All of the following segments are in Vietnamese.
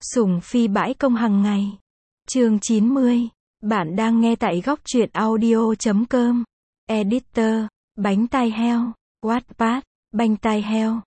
Sủng phi bãi công hàng ngày. Chương 90. Bạn đang nghe tại góc truyện audio.com. Editor. Bánh tai heo. Wattpad. Bánh tai heo.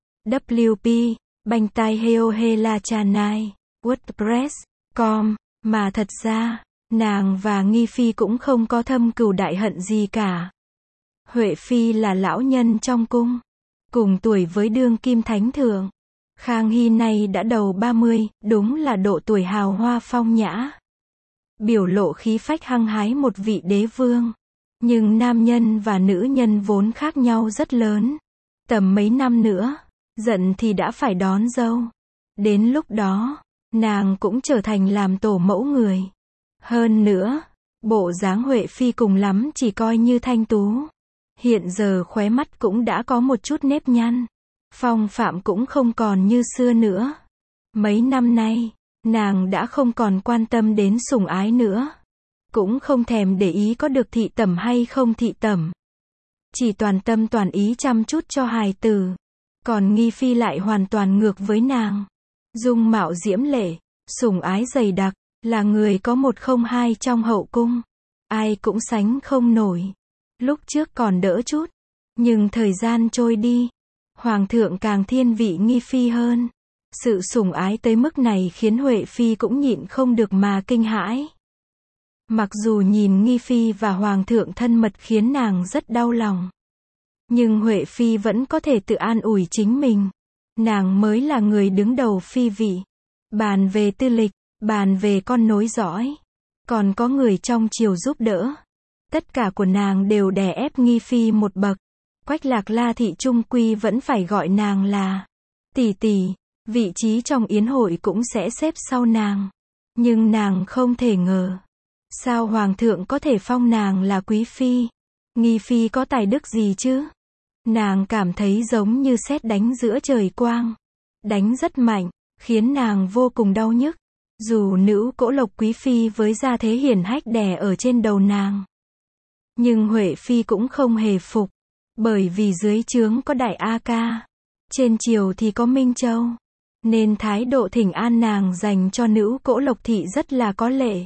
WP. Bánh tai heo Hela Chanai. WordPress.com. Mà thật ra, nàng và Nghi Phi cũng không có thâm cừu đại hận gì cả. Huệ Phi là lão nhân trong cung, cùng tuổi với đương kim thánh thượng. Khang Hy này đã đầu 30, đúng là độ tuổi hào hoa phong nhã. Biểu lộ khí phách hăng hái một vị đế vương. Nhưng nam nhân và nữ nhân vốn khác nhau rất lớn. Tầm mấy năm nữa, giận thì đã phải đón dâu. Đến lúc đó, nàng cũng trở thành làm tổ mẫu người. Hơn nữa, bộ dáng Huệ Phi cùng lắm chỉ coi như thanh tú. Hiện giờ khóe mắt cũng đã có một chút nếp nhăn. Phong phạm cũng không còn như xưa nữa. Mấy năm nay, nàng đã không còn quan tâm đến sủng ái nữa. Cũng không thèm để ý có được thị tẩm hay không thị tẩm. Chỉ toàn tâm toàn ý chăm chút cho hài tử. Còn Nghi Phi lại hoàn toàn ngược với nàng. Dung mạo diễm lệ, sủng ái dày đặc, là người có một không hai trong hậu cung. Ai cũng sánh không nổi. Lúc trước còn đỡ chút. Nhưng thời gian trôi đi, Hoàng thượng càng thiên vị Nghi Phi hơn. Sự sủng ái tới mức này khiến Huệ Phi cũng nhịn không được mà kinh hãi. Mặc dù nhìn Nghi Phi và Hoàng thượng thân mật khiến nàng rất đau lòng. Nhưng Huệ Phi vẫn có thể tự an ủi chính mình. Nàng mới là người đứng đầu phi vị. Bàn về tư lịch, bàn về con nối dõi. Còn có người trong triều giúp đỡ. Tất cả của nàng đều đè ép Nghi Phi một bậc. Quách Lạc La thị trung quy vẫn phải gọi nàng là tỷ tỷ. Vị trí trong yến hội cũng sẽ xếp sau nàng. Nhưng nàng không thể ngờ. Sao Hoàng thượng có thể phong nàng là quý phi? Nghi Phi có tài đức gì chứ? Nàng cảm thấy giống như sét đánh giữa trời quang. Đánh rất mạnh, khiến nàng vô cùng đau nhức. Dù nữ cỗ lộc quý phi với gia thế hiển hách đè ở trên đầu nàng. Nhưng Huệ Phi cũng không hề phục. Bởi vì dưới trướng có Đại A Ca. Trên triều thì có Minh Châu. Nên thái độ thỉnh an nàng dành cho nữ cỗ lộc thị rất là có lệ.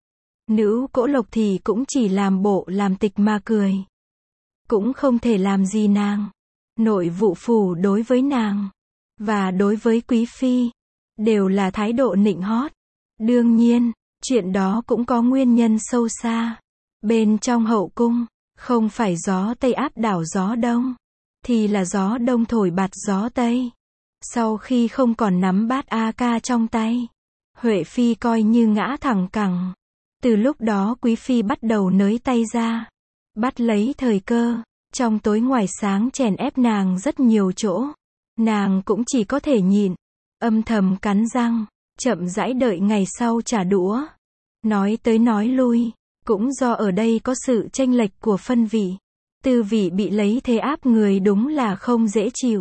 Nữ cỗ lộc thị cũng chỉ làm bộ làm tịch mà cười. Cũng không thể làm gì nàng. Nội vụ phủ đối với nàng, và đối với quý phi, đều là thái độ nịnh hót. Đương nhiên, chuyện đó cũng có nguyên nhân sâu xa. Bên trong hậu cung, không phải gió Tây áp đảo gió Đông, thì là gió Đông thổi bạt gió Tây. Sau khi không còn nắm bát A Ca trong tay, Huệ Phi coi như ngã thẳng cẳng. Từ lúc đó quý phi bắt đầu nới tay ra, bắt lấy thời cơ, trong tối ngoài sáng chèn ép nàng rất nhiều chỗ. Nàng cũng chỉ có thể nhịn, âm thầm cắn răng, chậm rãi đợi ngày sau trả đũa. Nói tới nói lui, cũng do ở đây có sự chênh lệch của phân vị. Tư vị bị lấy thế áp người đúng là không dễ chịu.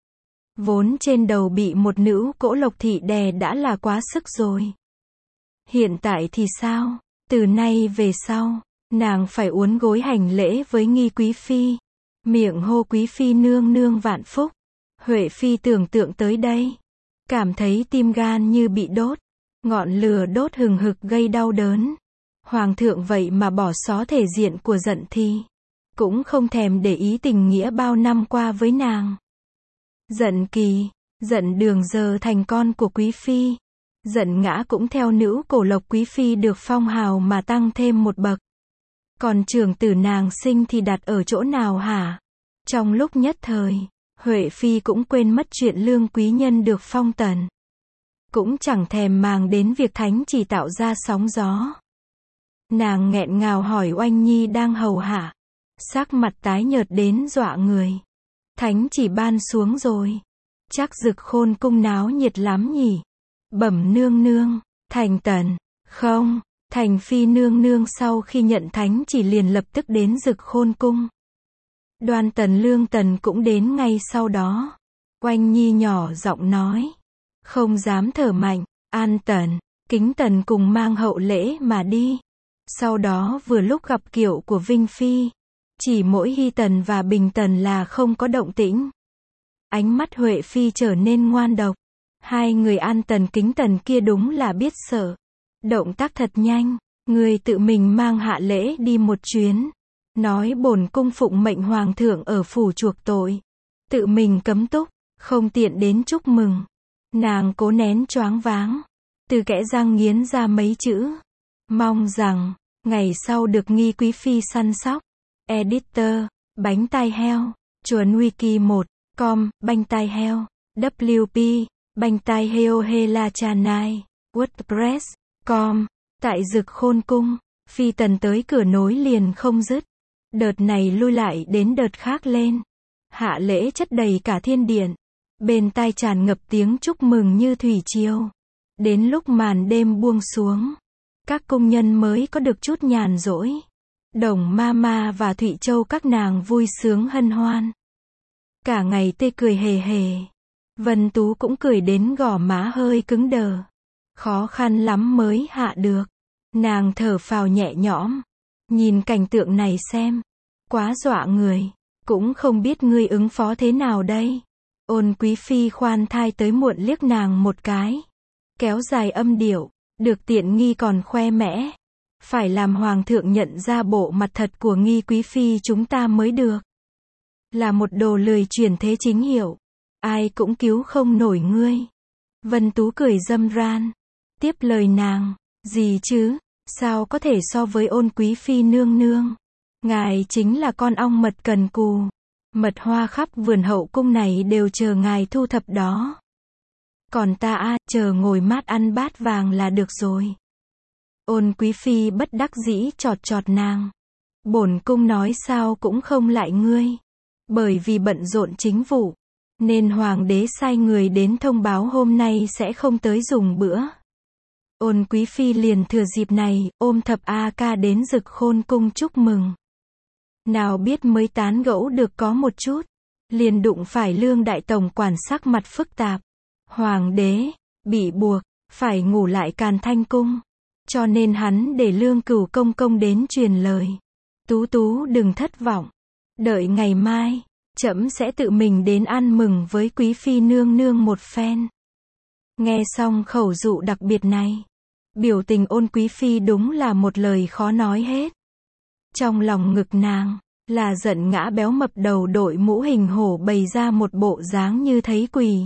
Vốn trên đầu bị một nữ cỗ lộc thị đè đã là quá sức rồi. Hiện tại thì sao? Từ nay về sau, nàng phải uốn gối hành lễ với Nghi quý phi. Miệng hô quý phi nương nương vạn phúc. Huệ Phi tưởng tượng tới đây. Cảm thấy tim gan như bị đốt. Ngọn lửa đốt hừng hực gây đau đớn. Hoàng thượng vậy mà bỏ xó thể diện của giận thi. Cũng không thèm để ý tình nghĩa bao năm qua với nàng. Giận Kỳ, Giận Đường giờ thành con của quý phi. Giận Ngã cũng theo nữ cổ lộc quý phi được phong hào mà tăng thêm một bậc. Còn trưởng tử nàng sinh thì đặt ở chỗ nào hả? Trong lúc nhất thời, Huệ Phi cũng quên mất chuyện lương quý nhân được phong tần. Cũng chẳng thèm màng đến việc thánh chỉ tạo ra sóng gió. Nàng nghẹn ngào hỏi Oanh Nhi đang hầu hạ. Sắc mặt tái nhợt đến dọa người. Thánh chỉ ban xuống rồi. Chắc Dực Khôn cung náo nhiệt lắm nhỉ? Bẩm nương nương, thành tần. Không, thành phi nương nương sau khi nhận thánh chỉ liền lập tức đến Dực Khôn cung. Đoan Tần Lương Tần cũng đến ngay sau đó. Oanh Nhi nhỏ giọng nói. Không dám thở mạnh, An Tần, Kính Tần cùng mang hậu lễ mà đi. Sau đó vừa lúc gặp kiệu của Vinh Phi. Chỉ mỗi Hy Tần và Bình Tần là không có động tĩnh. Ánh mắt Huệ Phi trở nên ngoan độc. Hai người An Tần Kính Tần kia đúng là biết sợ. Động tác thật nhanh, người tự mình mang hạ lễ đi một chuyến. Nói bổn cung phụng mệnh hoàng thượng ở phủ chuộc tội. Tự mình cấm túc, không tiện đến chúc mừng. Nàng cố nén choáng váng. Từ kẽ răng nghiến ra mấy chữ. Mong rằng, ngày sau được Nghi quý phi săn sóc. Editor, bánh tai heo, chuồn wiki1.com, bánh tai heo, WP, bánh tai heo Hela Chanai, WordPress.com, tại Dực Khôn Cung, phi tần tới cửa nối liền không dứt. Đợt này lui lại đến đợt khác lên. Hạ lễ chất đầy cả thiên điện. Bên tai tràn ngập tiếng chúc mừng như thủy triều. Đến lúc màn đêm buông xuống, các công nhân mới có được chút nhàn rỗi. Đồng Mama và Thụy Châu các nàng vui sướng hân hoan. Cả ngày tê cười hề hề. Vân Tú cũng cười đến gò má hơi cứng đờ. Khó khăn lắm mới hạ được. Nàng thở phào nhẹ nhõm. Nhìn cảnh tượng này xem. Quá dọa người. Cũng không biết ngươi ứng phó thế nào đây. Ôn quý phi khoan thai tới muộn liếc nàng một cái. Kéo dài âm điệu. Được tiện nghi còn khoe mẽ. Phải làm hoàng thượng nhận ra bộ mặt thật của Nghi quý phi chúng ta mới được. Là một đồ lười chuyển thế chính hiệu. Ai cũng cứu không nổi ngươi. Vân Tú cười râm ran. Tiếp lời nàng. Gì chứ, sao có thể so với Ôn quý phi nương nương. Ngài chính là con ong mật cần cù. Mật hoa khắp vườn hậu cung này đều chờ ngài thu thập đó. Còn ta chờ ngồi mát ăn bát vàng là được rồi. Ôn quý phi bất đắc dĩ chọt chọt nàng. Bổn cung nói sao cũng không lại ngươi. Bởi vì bận rộn chính vụ. Nên hoàng đế sai người đến thông báo hôm nay sẽ không tới dùng bữa. Ôn quý phi liền thừa dịp này, ôm Thập A Ca đến Dực Khôn Cung chúc mừng. Nào biết mới tán gẫu được có một chút. Liền đụng phải Lương Đại Tổng quản sắc mặt phức tạp. Hoàng đế, bị buộc, phải ngủ lại Càn Thanh Cung. Cho nên hắn để Lương Cửu công công đến truyền lời. Tú Tú đừng thất vọng. Đợi ngày mai, trẫm sẽ tự mình đến ăn mừng với quý phi nương nương một phen. Nghe xong khẩu dụ đặc biệt này. Biểu tình Ôn quý phi đúng là một lời khó nói hết. Trong lòng ngực nàng, là giận ngã béo mập đầu đội mũ hình hổ bày ra một bộ dáng như thấy quỷ.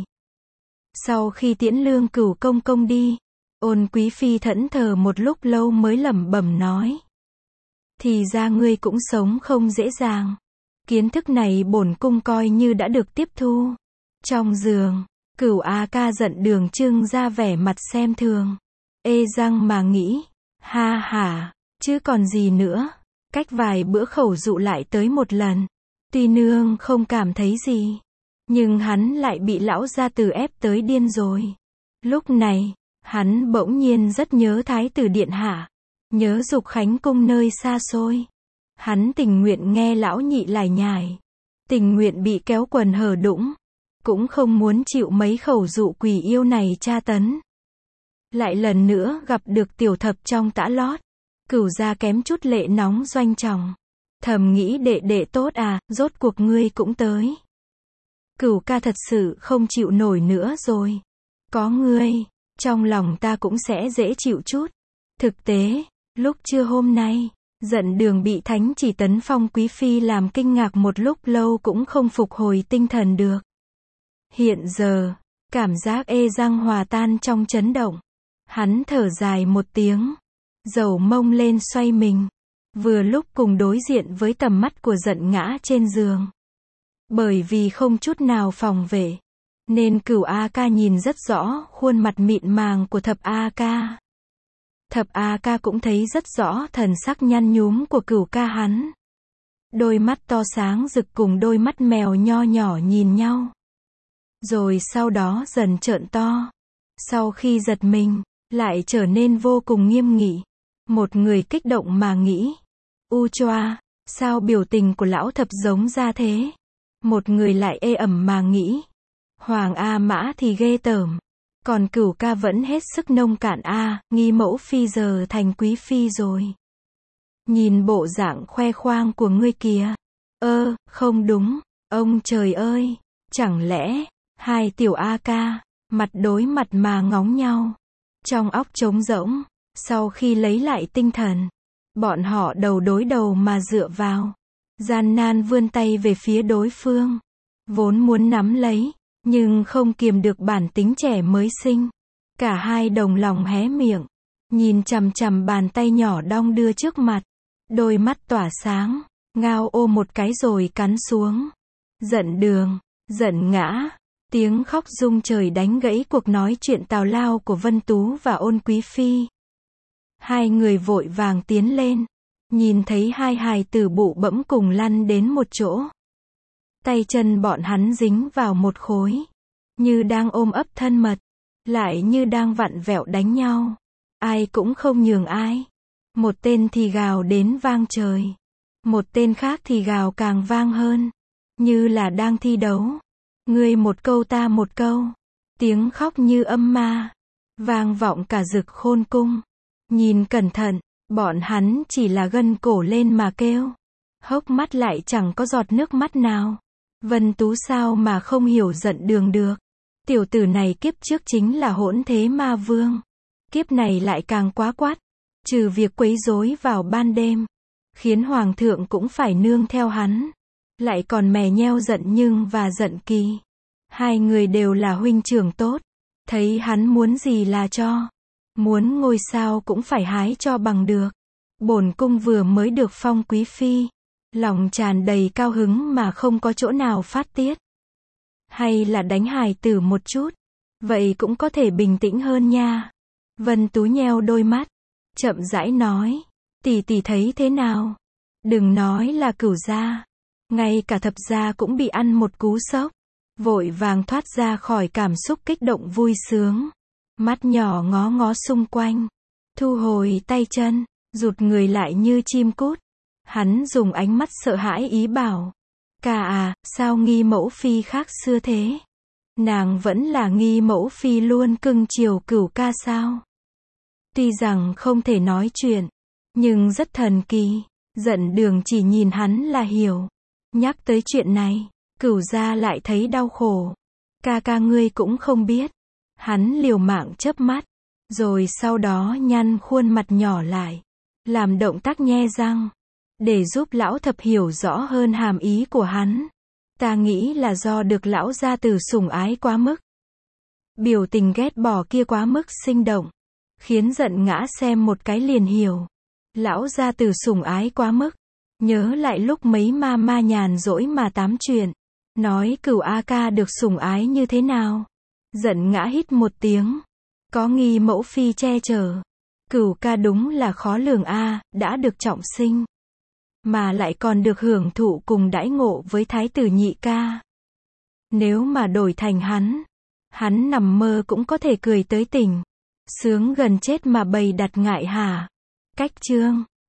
Sau khi tiễn Lương Cửu công công đi, Ôn quý phi thẫn thờ một lúc lâu mới lẩm bẩm nói. Thì ra ngươi cũng sống không dễ dàng. Kiến thức này bổn cung coi như đã được tiếp thu. Trong giường, Cửu A Ca giận Đường trưng ra vẻ mặt xem thường. Ê răng mà nghĩ. Ha ha, chứ còn gì nữa. Cách vài bữa khẩu dụ lại tới một lần. Tuy nương không cảm thấy gì. Nhưng hắn lại bị lão gia tử ép tới điên rồi. Lúc này, hắn bỗng nhiên rất nhớ Thái tử điện hạ. Nhớ Dục Khánh cung nơi xa xôi. Hắn tình nguyện nghe lão nhị lải nhải. Tình nguyện bị kéo quần hở đũng. Cũng không muốn chịu mấy khẩu dụ quỷ yêu này tra tấn. Lại lần nữa gặp được tiểu thập trong tã lót. Cửu gia kém chút lệ nóng doanh trọng. Thầm nghĩ đệ đệ tốt à, rốt cuộc ngươi cũng tới. Cửu ca thật sự không chịu nổi nữa rồi. Có ngươi, trong lòng ta cũng sẽ dễ chịu chút. Thực tế, lúc trưa hôm nay, giận Đường bị Thánh Chỉ tấn phong quý phi làm kinh ngạc một lúc lâu cũng không phục hồi tinh thần được. Hiện giờ, cảm giác ê răng hòa tan trong chấn động. Hắn thở dài một tiếng, dầu mông lên xoay mình. Vừa lúc cùng đối diện với tầm mắt của giận ngã trên giường. Bởi vì không chút nào phòng vệ, nên Cửu A Ca nhìn rất rõ khuôn mặt mịn màng của Thập A Ca. Thập A Ca cũng thấy rất rõ thần sắc nhăn nhúm của Cửu ca hắn. Đôi mắt to sáng rực cùng đôi mắt mèo nho nhỏ nhìn nhau. Rồi sau đó dần trợn to. Sau khi giật mình, lại trở nên vô cùng nghiêm nghị. Một người kích động mà nghĩ. U choa, sao biểu tình của lão thập giống ra thế? Một người lại ê ẩm mà nghĩ. Hoàng A Mã thì ghê tởm. Còn Cửu ca vẫn hết sức nông cạn Nghi mẫu phi giờ thành quý phi rồi. Nhìn bộ dạng khoe khoang của ngươi kìa. Không đúng, ông trời ơi, chẳng lẽ, hai tiểu A Ca, mặt đối mặt mà ngóng nhau. Trong óc trống rỗng, sau khi lấy lại tinh thần, bọn họ đầu đối đầu mà dựa vào. Gian nan vươn tay về phía đối phương. Vốn muốn nắm lấy, nhưng không kiềm được bản tính trẻ mới sinh. Cả hai đồng lòng hé miệng, nhìn chằm chằm bàn tay nhỏ đong đưa trước mặt. Đôi mắt tỏa sáng, ngao ô một cái rồi cắn xuống. Giận đường, giận ngã. Tiếng khóc rung trời đánh gãy cuộc nói chuyện tào lao của Vân Tú và Ôn Quý Phi. Hai người vội vàng tiến lên, nhìn thấy hai hài tử bụ bẫm cùng lăn đến một chỗ. Tay chân bọn hắn dính vào một khối, như đang ôm ấp thân mật, lại như đang vặn vẹo đánh nhau. Ai cũng không nhường ai. Một tên thì gào đến vang trời, một tên khác thì gào càng vang hơn, như là đang thi đấu. Ngươi một câu ta một câu, tiếng khóc như âm ma, vang vọng cả Dực Khôn cung. Nhìn cẩn thận, bọn hắn chỉ là gân cổ lên mà kêu, hốc mắt lại chẳng có giọt nước mắt nào. Vân Tú sao mà không hiểu giận đường được. Tiểu tử này kiếp trước chính là hỗn thế ma vương, kiếp này lại càng quá quát. Trừ việc quấy rối vào ban đêm, khiến hoàng thượng cũng phải nương theo hắn, lại còn mè nheo giận nhưng và giận kỳ. Hai người đều là huynh trưởng tốt, thấy hắn muốn gì là cho, muốn ngôi sao cũng phải hái cho bằng được. Bổn cung vừa mới được phong quý phi, lòng tràn đầy cao hứng mà không có chỗ nào phát tiết. Hay là đánh hài tử một chút, vậy cũng có thể bình tĩnh hơn nha. Vân Tú nheo đôi mắt, chậm rãi nói, tỷ tỷ thấy thế nào? Đừng nói là Cửu gia, ngay cả Thập gia cũng bị ăn một cú sốc, vội vàng thoát ra khỏi cảm xúc kích động vui sướng. Mắt nhỏ ngó ngó xung quanh, thu hồi tay chân, rụt người lại như chim cút. Hắn dùng ánh mắt sợ hãi ý bảo, ca à, sao nghi mẫu phi khác xưa thế? Nàng vẫn là nghi mẫu phi luôn cưng chiều Cửu ca sao? Tuy rằng không thể nói chuyện, nhưng rất thần kỳ. Giận đường chỉ nhìn hắn là hiểu. Nhắc tới chuyện này, Cửu gia lại thấy đau khổ. Ca ca ngươi cũng không biết. Hắn liều mạng chớp mắt, rồi sau đó nhăn khuôn mặt nhỏ lại, làm động tác nhe răng, để giúp lão thập hiểu rõ hơn hàm ý của hắn. Ta nghĩ là do được lão gia tử sủng ái quá mức. Biểu tình ghét bỏ kia quá mức sinh động, khiến giận ngã xem một cái liền hiểu. Lão gia tử sủng ái quá mức. Nhớ lại lúc mấy ma ma nhàn rỗi mà tám chuyện, nói Cửu A ca được sủng ái như thế nào. Giận ngã hít một tiếng, có nghi mẫu phi che chở, Cửu ca đúng là khó lường a, đã được trọng sinh, mà lại còn được hưởng thụ cùng đãi ngộ với thái tử nhị ca. Nếu mà đổi thành hắn nằm mơ cũng có thể cười tới tỉnh, sướng gần chết mà bày đặt ngại hả. Cách chương